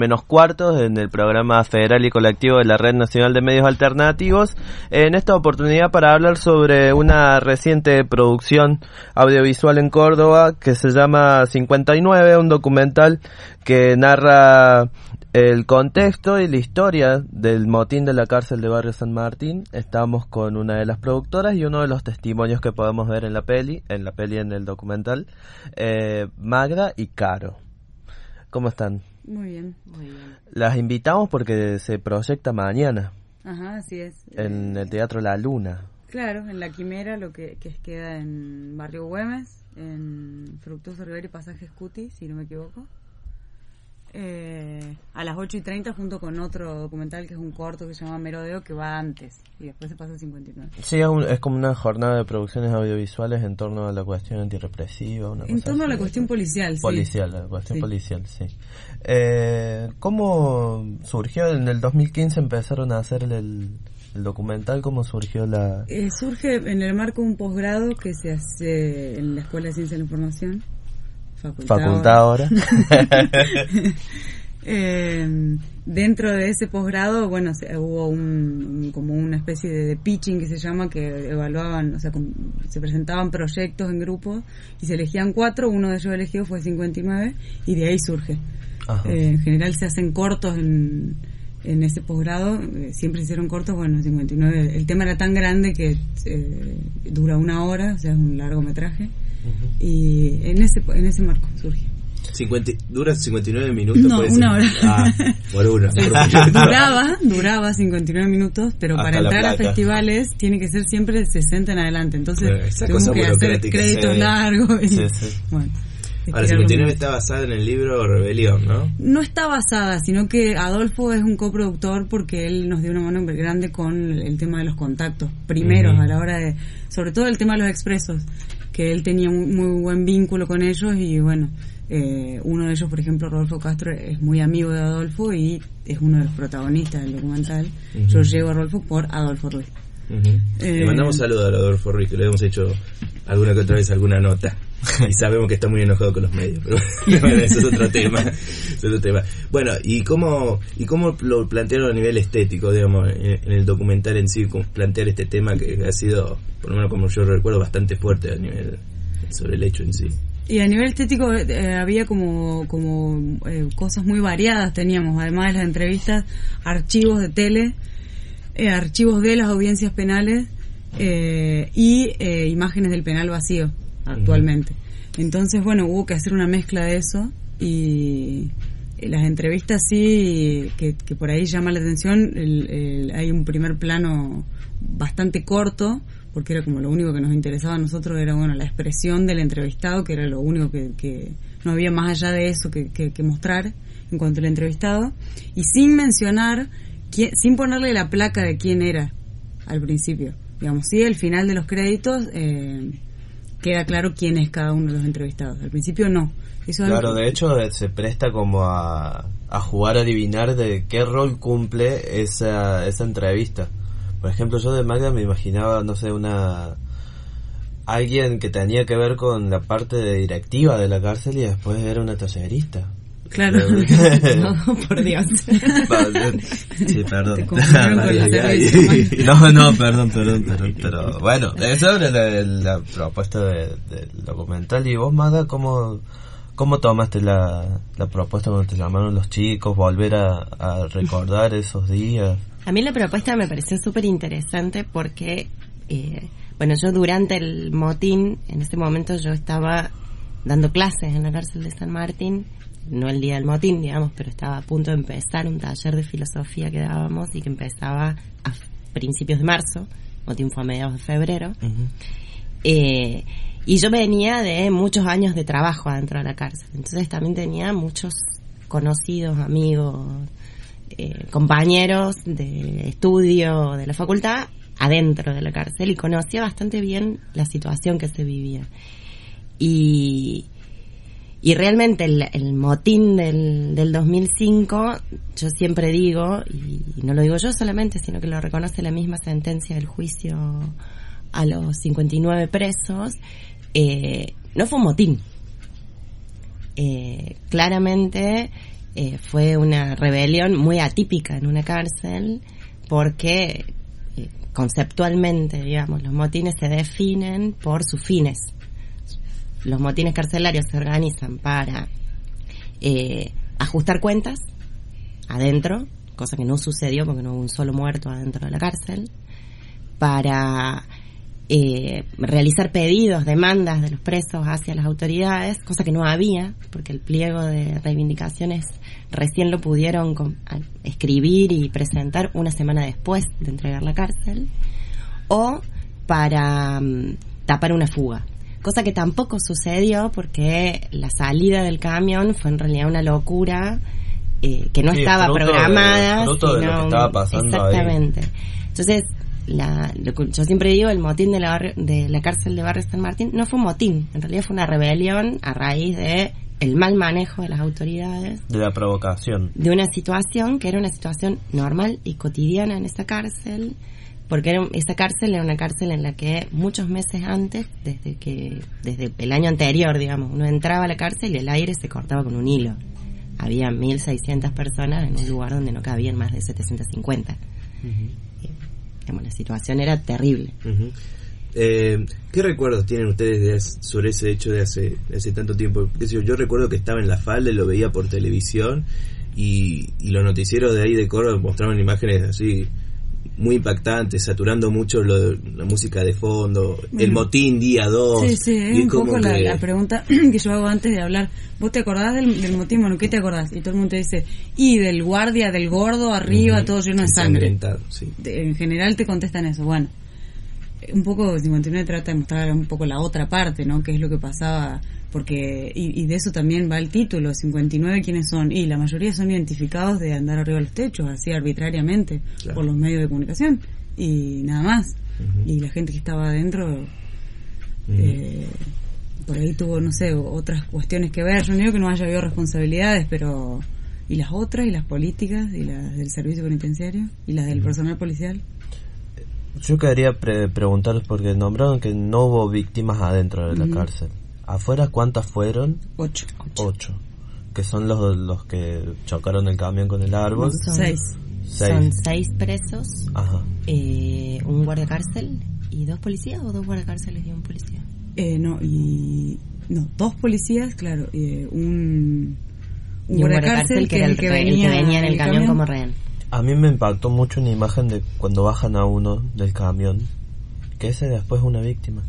menos cuartos en el programa federal y colectivo de la Red Nacional de Medios Alternativos. En esta oportunidad para hablar sobre una reciente producción audiovisual en Córdoba que se llama 59, un documental que narra el contexto y la historia del motín de la cárcel de Barrio San Martín. Estamos con una de las productoras y uno de los testimonios que podemos ver en en el documental, Magda y Caro. ¿Cómo están? Muy bien, muy bien. Las invitamos porque se proyecta mañana. Ajá, así es. En el Teatro La Luna. Claro, en La Quimera, lo que queda en Barrio Güemes, en Fructuoso Rivera y Pasaje Scuti, si no me equivoco. A las 8:30 junto con otro documental que es un corto que se llama Merodeo, que va antes y después se pasa a 59. Sí, es como una jornada de producciones audiovisuales en torno a la cuestión antirrepresiva. En torno a la cuestión policial, sí. La cuestión policial, sí. ¿Cómo surgió? En el 2015 empezaron a hacer el documental. ¿Cómo surgió la...? Surge en el marco de un posgrado que se hace en la Escuela de Ciencia de la Información. Facultad ahora. Dentro de ese posgrado, bueno, hubo como una especie de pitching que se llama, que evaluaban, o sea, se presentaban proyectos en grupos y se elegían 4, uno de ellos elegido fue 59 y de ahí surge. En general se hacen cortos en ese posgrado, siempre se hicieron cortos, bueno, 59, el tema era tan grande que dura 1 hora, o sea, es un largometraje. Y en ese marco surge. ¿Dura 59 minutos? No, 1 hora. Por uno. Duraba 59 minutos, pero hasta para entrar a festivales tiene que ser siempre 60 en adelante. Entonces tuvimos que hacer créditos largos. Sí. Bueno, ahora, 59 está basada en el libro Rebelión, ¿no? No está basada, sino que Adolfo es un coproductor porque él nos dio una mano grande con el tema de los contactos primeros a la hora de, sobre todo el tema de los expresos, que él tenía muy buen vínculo con ellos y bueno, uno de ellos, por ejemplo, Rodolfo Castro, es muy amigo de Adolfo y es uno de los protagonistas del documental. Yo llego a Rodolfo por Adolfo Ruiz. Le mandamos saludos a Rodolfo Ruiz, que le hemos hecho alguna que otra vez alguna nota y sabemos que está muy enojado con los medios, pero bueno, eso es otro tema. Bueno, ¿y cómo lo plantearon a nivel estético, digamos, en el documental en sí, plantear este tema que ha sido, por lo menos como yo recuerdo, bastante fuerte a nivel sobre el hecho en sí? Y a nivel estético había como cosas muy variadas. Teníamos, además de las entrevistas, archivos de tele, archivos de las audiencias penales y imágenes del penal vacío actualmente. Entonces, bueno, hubo que hacer una mezcla de eso y las entrevistas sí, que por ahí llama la atención. Hay un primer plano bastante corto, porque era como lo único que nos interesaba a nosotros, era bueno la expresión del entrevistado, que era lo único que no había más allá de eso que mostrar en cuanto al entrevistado, y sin mencionar, sin ponerle la placa de quién era al principio. Digamos, sí, al final de los créditos queda claro quién es cada uno de los entrevistados. Al principio no. Eso claro, de hecho se presta como a jugar a adivinar de qué rol cumple esa entrevista. Por ejemplo, yo de Magda me imaginaba, no sé, alguien que tenía que ver con la parte de directiva de la cárcel y después era una tallerista. Claro. No, por Dios. Sí, perdón. No, perdón. Pero bueno, esa era la propuesta del documental. Y vos, Magda, ¿cómo tomaste la propuesta cuando te llamaron los chicos? Volver a recordar esos días. A mí la propuesta me pareció súper interesante porque, bueno, yo durante el motín, en ese momento yo estaba dando clases en la cárcel de San Martín, no el día del motín, digamos, pero estaba a punto de empezar un taller de filosofía que dábamos y que empezaba a principios de marzo, motín fue a mediados de febrero, y yo venía de muchos años de trabajo adentro de la cárcel, entonces también tenía muchos conocidos, amigos, compañeros de estudio de la facultad adentro de la cárcel y conocía bastante bien la situación que se vivía y realmente el motín del 2005, yo siempre digo, y no lo digo yo solamente, sino que lo reconoce la misma sentencia del juicio a los 59 presos, no fue un motín. Claramente fue una rebelión muy atípica en una cárcel, porque conceptualmente, digamos, los motines se definen por sus fines. Los motines carcelarios se organizan para ajustar cuentas adentro, cosa que no sucedió porque no hubo un solo muerto adentro de la cárcel, para realizar pedidos, demandas de los presos hacia las autoridades, cosa que no había, porque el pliego de reivindicaciones recién lo pudieron escribir y presentar una semana después de entregar la cárcel, o para tapar una fuga, cosa que tampoco sucedió porque la salida del camión fue en realidad una locura que no estaba programada, fruto de lo que estaba pasando exactamente ahí. Entonces, yo siempre digo, el motín de la cárcel de Barrio San Martín no fue un motín, en realidad fue una rebelión a raíz de el mal manejo de las autoridades, de la provocación, de una situación que era una situación normal y cotidiana en esa cárcel, porque esa cárcel era una cárcel en la que muchos meses antes, desde el año anterior, digamos, uno entraba a la cárcel y el aire se cortaba con un hilo. Había 1.600 personas en un lugar donde no cabían más de 750. La situación era terrible. ¿Qué recuerdos tienen ustedes sobre ese hecho de hace tanto tiempo? Yo recuerdo que estaba en la falda y lo veía por televisión, y los noticieros de ahí de Córdoba mostraban imágenes así muy impactantes, saturando mucho la música de fondo, el motín día 2. Sí, es un poco la pregunta que yo hago antes de hablar. ¿Vos te acordás del motín? Bueno, ¿qué te acordás? Y todo el mundo te dice, y del guardia, del gordo, arriba, todo lleno de sangre. Sí. En general te contestan eso. Bueno, un poco 59 trata de mostrar un poco la otra parte, ¿no? Qué es lo que pasaba, porque y de eso también va el título. 59, ¿quiénes son? Y la mayoría son identificados de andar arriba de los techos, así arbitrariamente, claro, por los medios de comunicación, y nada más. Y la gente que estaba adentro por ahí tuvo, no sé, otras cuestiones que ver. Yo no digo que no haya habido responsabilidades, pero y las otras, y las políticas, y las del servicio penitenciario, y las del personal policial. Yo quería preguntarles, porque nombraron que no hubo víctimas adentro de la cárcel. ¿Afuera cuántas fueron? 8. Que son los que chocaron el camión con el árbol. Son 6. Son 6 presos. Ajá. Un guardia cárcel y 2 policías, o 2 guardacárceles y un policía. No, 2 policías, claro, un guardacárcel que era el que venía en el camión como rehén. A mí me impactó mucho una imagen de cuando bajan a uno del camión, que ese después es una víctima.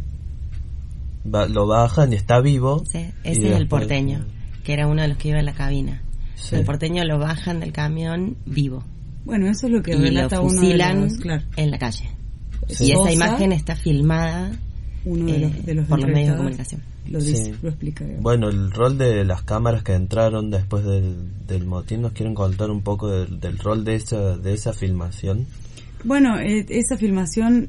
Lo bajan y está vivo. Sí, ese es el porteño, que era uno de los que iba en la cabina. Sí. El porteño lo bajan del camión vivo. Bueno, eso es lo que relata uno de los, claro, en la calle. Sí. Y esa imagen está filmada uno de los por los medios de comunicación. Lo dice, lo explica. Bueno, el rol de las cámaras que entraron después del motín, ¿nos quieren contar un poco del rol de esa filmación? Bueno, esa filmación,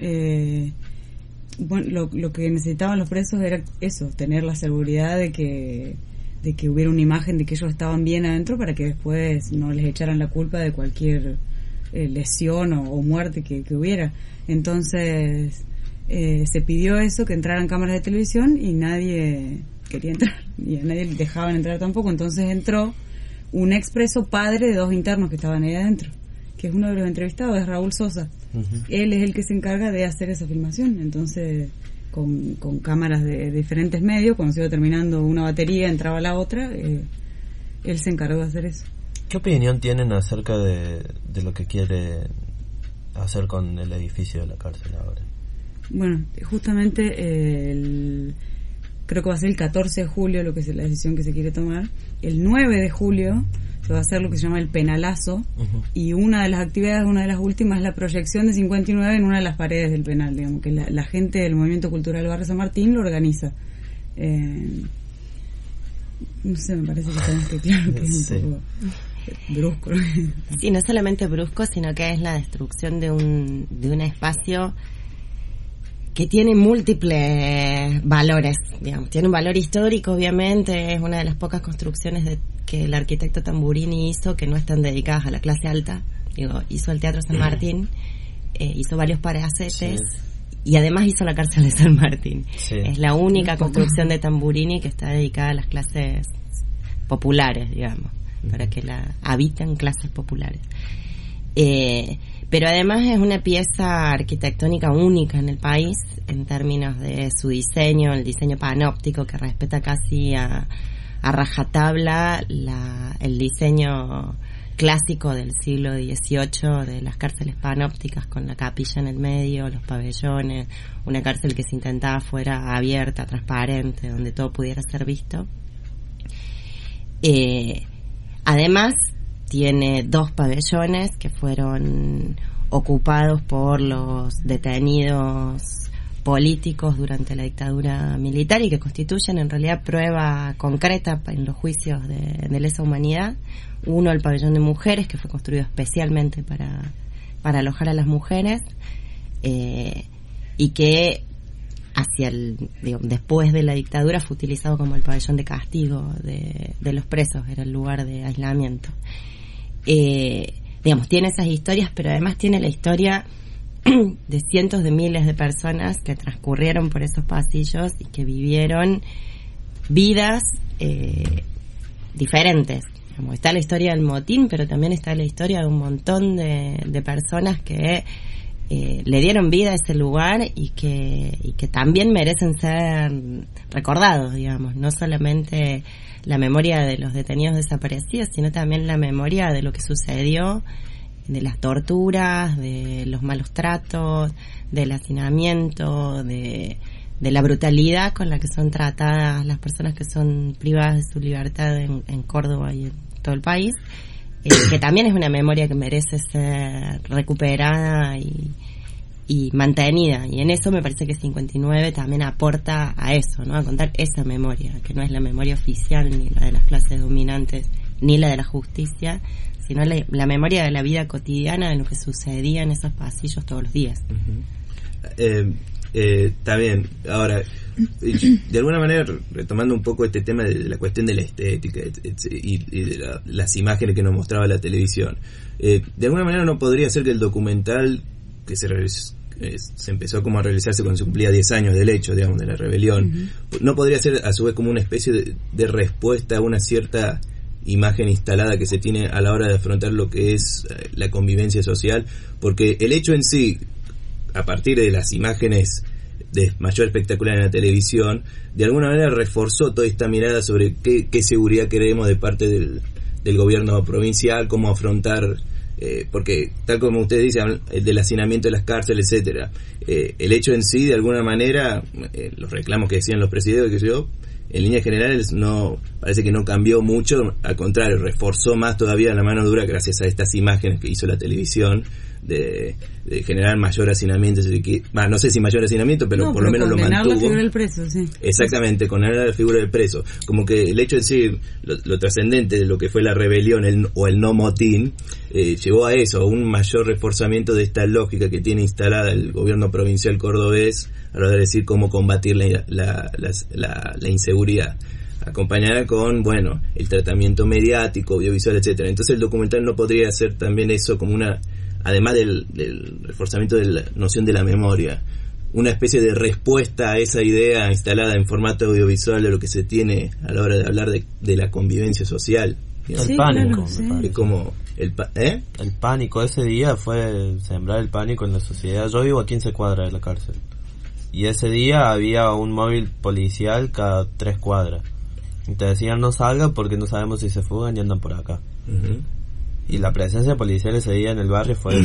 bueno, lo que necesitaban los presos era eso, tener la seguridad de que hubiera una imagen de que ellos estaban bien adentro, para que después no les echaran la culpa de cualquier lesión o muerte que hubiera. Entonces se pidió eso, que entraran cámaras de televisión, y nadie quería entrar, y a nadie dejaban entrar tampoco. Entonces entró un expreso padre de 2 internos que estaban ahí adentro, que es uno de los entrevistados, es Raúl Sosa. Él es el que se encarga de hacer esa filmación. Entonces con cámaras de diferentes medios, cuando se iba terminando una batería entraba la otra, él se encargó de hacer eso. ¿Qué opinión tienen acerca de lo que quiere hacer con el edificio de la cárcel ahora? Bueno, justamente creo que va a ser el 14 de julio lo que es la decisión que se quiere tomar. El 9 de julio se va a hacer lo que se llama el penalazo, y una de las actividades, una de las últimas, es la proyección de 59 en una de las paredes del penal, digamos, que la gente del Movimiento Cultural Barrio San Martín lo organiza. No sé, me parece que tenemos que claro que es un poco brusco. Sí, no solamente brusco, sino que es la destrucción de un espacio que tiene múltiples valores, digamos. Tiene un valor histórico, obviamente, es una de las pocas construcciones que el arquitecto Tamburini hizo que no están dedicadas a la clase alta. Hizo el Teatro San Martín, hizo varios palacetes, y además hizo la cárcel de San Martín. Sí. Es la única construcción de Tamburini que está dedicada a las clases populares, digamos. para que la habiten clases populares. Pero además es una pieza arquitectónica única en el país en términos de su diseño, el diseño panóptico que respeta casi a rajatabla el diseño clásico del siglo XVIII de las cárceles panópticas, con la capilla en el medio, los pabellones, una cárcel que se intentaba fuera abierta, transparente, donde todo pudiera ser visto. Además tiene 2 pabellones que fueron ocupados por los detenidos políticos durante la dictadura militar y que constituyen en realidad prueba concreta en los juicios de lesa humanidad. Uno, el pabellón de mujeres, que fue construido especialmente para alojar a las mujeres, y que después de la dictadura fue utilizado como el pabellón de castigo de los presos, era el lugar de aislamiento. Tiene esas historias, pero además tiene la historia de cientos de miles de personas que transcurrieron por esos pasillos y que vivieron vidas diferentes. Está la historia del motín, pero también está la historia de un montón de personas que le dieron vida a ese lugar y que también merecen ser recordados, digamos, no solamente la memoria de los detenidos desaparecidos, sino también la memoria de lo que sucedió, de las torturas, de los malos tratos, del hacinamiento, de la brutalidad con la que son tratadas las personas que son privadas de su libertad en Córdoba y en todo el país, que también es una memoria que merece ser recuperada y mantenida, y en eso me parece que 59 también aporta a eso, ¿no? A contar esa memoria, que no es la memoria oficial ni la de las clases dominantes ni la de la justicia, sino la memoria de la vida cotidiana, de lo que sucedía en esos pasillos todos los días. Está bien. Ahora, de alguna manera, retomando un poco este tema de la cuestión de la estética y de las imágenes que nos mostraba la televisión, de alguna manera no podría ser que el documental que se empezó como a realizarse cuando se cumplía 10 años del hecho, digamos, de la rebelión, no podría ser a su vez como una especie de respuesta a una cierta imagen instalada que se tiene a la hora de afrontar lo que es la convivencia social, porque el hecho en sí, a partir de las imágenes de mayor espectacular en la televisión, de alguna manera reforzó toda esta mirada sobre qué seguridad queremos de parte del gobierno provincial, cómo afrontar, porque tal como usted dice, el del hacinamiento de las cárceles, etcétera, el hecho en sí, de alguna manera, los reclamos que decían los presidentes, que yo, en líneas generales no parece que no cambió mucho, al contrario, reforzó más todavía la mano dura gracias a estas imágenes que hizo la televisión de generar mayor hacinamiento, no sé si mayor hacinamiento, pero por lo menos lo mantuvo. La figura del preso, sí. Exactamente, condenar la figura del preso, como que el hecho de decir lo trascendente de lo que fue la rebelión o el no motín, llevó a eso, a un mayor reforzamiento de esta lógica que tiene instalada el gobierno provincial cordobés a la hora de decir cómo combatir la inseguridad, acompañada con, bueno, el tratamiento mediático, audiovisual, etcétera. Entonces el documental no podría ser también eso como una, además del reforzamiento de la noción de la memoria, una especie de respuesta a esa idea instalada en formato audiovisual de lo que se tiene a la hora de hablar de la convivencia social. El pánico, claro, sí. Es como el pánico ese día fue sembrar el pánico en la sociedad. Yo vivo a 15 cuadras de la cárcel y ese día había un móvil policial cada 3 cuadras y te decían no salga porque no sabemos si se fugan y andan por acá. Y la presencia policial ese día en el barrio fue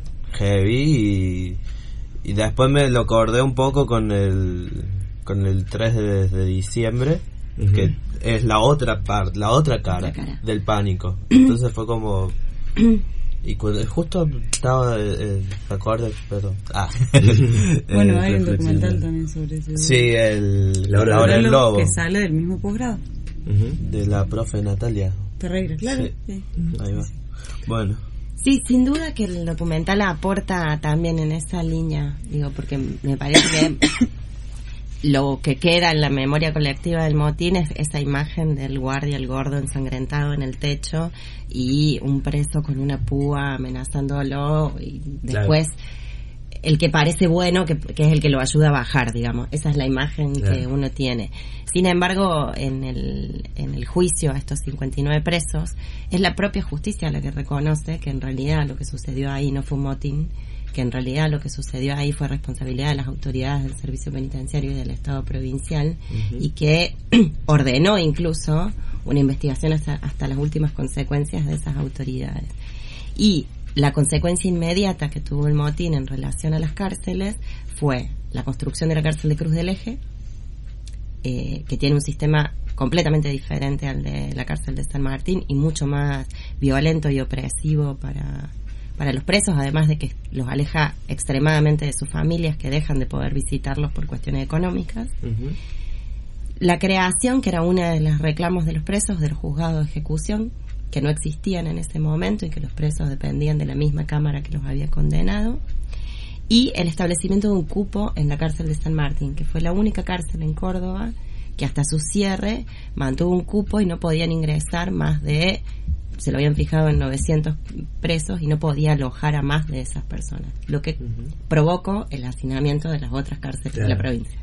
heavy y después me lo acordé un poco con el 3 de diciembre, que es la otra cara del pánico. Entonces fue como, y justo estaba acorde, perdón. Bueno, hay un documental también sobre eso. Sí, la hora del lobo, que sale del mismo posgrado de la profe Natalia Ferreira, claro. Sí. Ahí va. Bueno. Sí, sin duda que el documental aporta también en esa línea, digo, porque me parece que lo que queda en la memoria colectiva del motín es esa imagen del guardia, el gordo ensangrentado en el techo y un preso con una púa amenazándolo, y después el que parece bueno, que es el que lo ayuda a bajar, digamos. Esa es la imagen que uno tiene. Sin embargo, en el juicio a estos 59 presos, es la propia justicia la que reconoce que en realidad lo que sucedió ahí no fue un motín, que en realidad lo que sucedió ahí fue responsabilidad de las autoridades del servicio penitenciario y del Estado provincial, y que ordenó incluso una investigación hasta las últimas consecuencias de esas autoridades. Y la consecuencia inmediata que tuvo el motín en relación a las cárceles fue la construcción de la cárcel de Cruz del Eje, que tiene un sistema completamente diferente al de la cárcel de San Martín y mucho más violento y opresivo para los presos, además de que los aleja extremadamente de sus familias, que dejan de poder visitarlos por cuestiones económicas. La creación, que era una de los reclamos de los presos, de los juzgados de ejecución, que no existían en ese momento y que los presos dependían de la misma cámara que los había condenado, y el establecimiento de un cupo en la cárcel de San Martín, que fue la única cárcel en Córdoba que hasta su cierre mantuvo un cupo y no podían ingresar más de, se lo habían fijado en 900 presos y no podía alojar a más de esas personas, lo que provocó el hacinamiento de las otras cárceles de la provincia.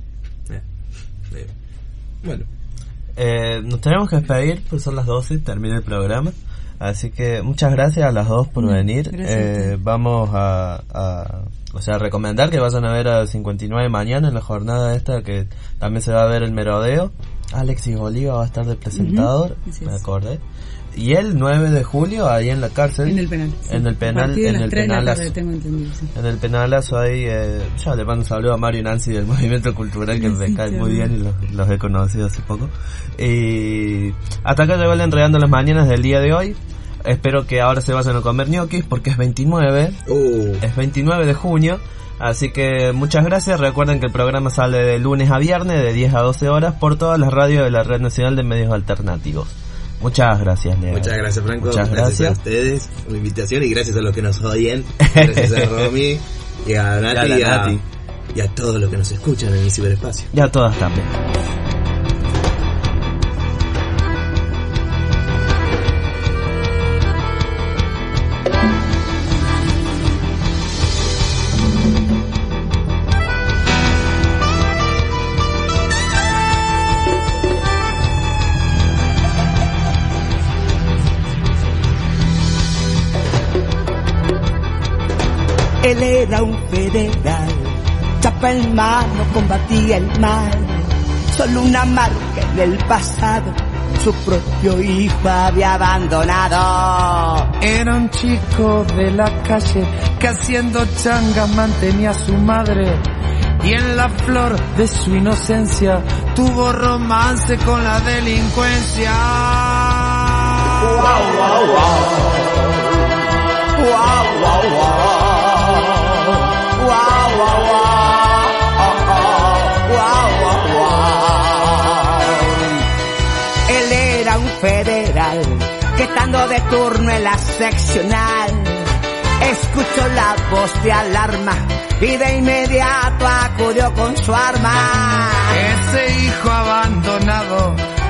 Bueno, nos tenemos que despedir, pues son las 12, termina el programa, así que muchas gracias a las dos por venir. Vamos a recomendar que vayan a ver a 59 mañana en la jornada esta, que también se va a ver el merodeo. Alexis Oliva va a estar de presentador, me acordé. Y el 9 de julio ahí en la cárcel, en el penal, en el penalazo, en el penalazo ahí, ya le mando un saludo a Mario y Nancy del Movimiento Cultural, que me cae muy bien y los he conocido hace poco. Y hasta acá llegó el Enredando las Mañanas del día de hoy. Espero que ahora se vayan a comer ñoquis porque es 29, es 29 de junio. Así que muchas gracias. Recuerden que el programa sale de lunes a viernes de 10 a 12 horas por todas las radios de la Red Nacional de Medios Alternativos. Muchas gracias, Leo. Muchas gracias, Franco. Muchas gracias a ustedes por la invitación y gracias a los que nos oyen. Gracias a Romy y a Nati y a todos los que nos escuchan en el ciberespacio. Y a todas también. Él era un federal, chapa en mano combatía el mal, solo una marca en el pasado, su propio hijo había abandonado. Era un chico de la calle que haciendo changas mantenía a su madre, y en la flor de su inocencia tuvo romance con la delincuencia. Wow, wow, wow. Wow, wow, wow. Wow, wow, wow. Wow, wow, wow. Él era un federal que estando de turno en la seccional escuchó la voz de alarma y de inmediato acudió con su arma. Ese hijo abandonado